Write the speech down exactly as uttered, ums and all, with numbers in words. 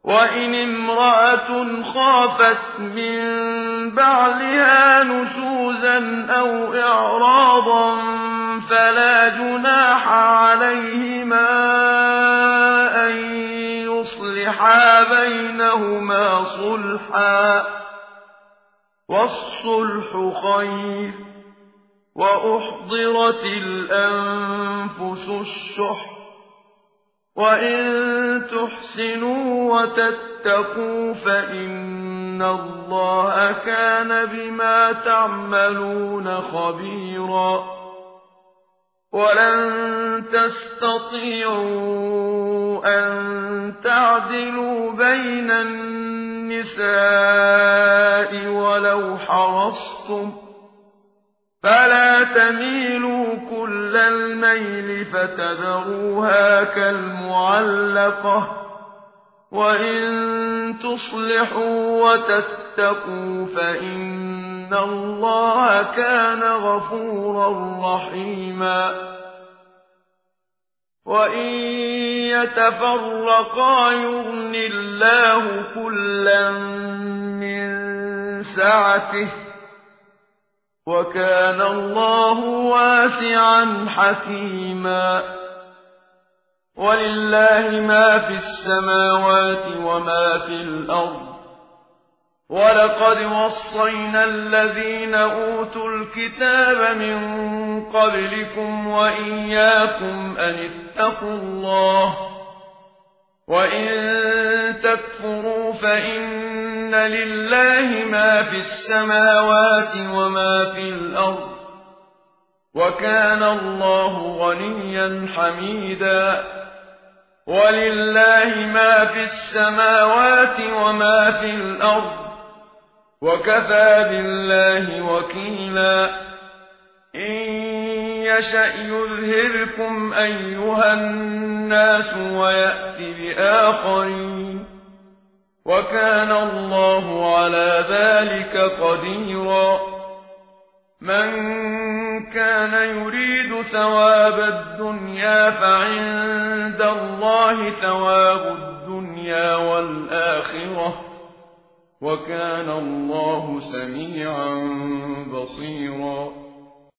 وإن امرأة خافت من بعلها نشوزا أو إعراضا فلا جناح عليهما أن يصلحا بينهما صلحا، والصلح خير. وأحضرت الأنفس الشح، وإن تحسنوا وتتقوا فإن الله كان بما تعملون خبيرا. ولن تستطيعوا أن تعدلوا بين النساء ولو حرصتم، فلا تميلوا كل الميل فتذروها كالمعلقة، وإن تصلحوا وتتقوا فإن الله كان غفورا رحيما. وإن يتفرقا يغن الله كلا من سعته، وكان الله واسعا حكيما. ولله ما في السماوات وما في الأرض، ولقد وصينا الذين أوتوا الكتاب من قبلكم وإياكم أن اتقوا الله، وإن تكفروا فإن لله ما في السماوات وما في الأرض، وكان الله غنيا حميدا. ولله ما في السماوات وما في الأرض، وكفى بالله وكيلا. إن يشأ يذهبكم أيها الناس ويأت بآخرين، وكان الله على ذلك قديرا. من كان يريد ثواب الدنيا فعند الله ثواب الدنيا والآخرة، وكان الله سميعا بصيرا.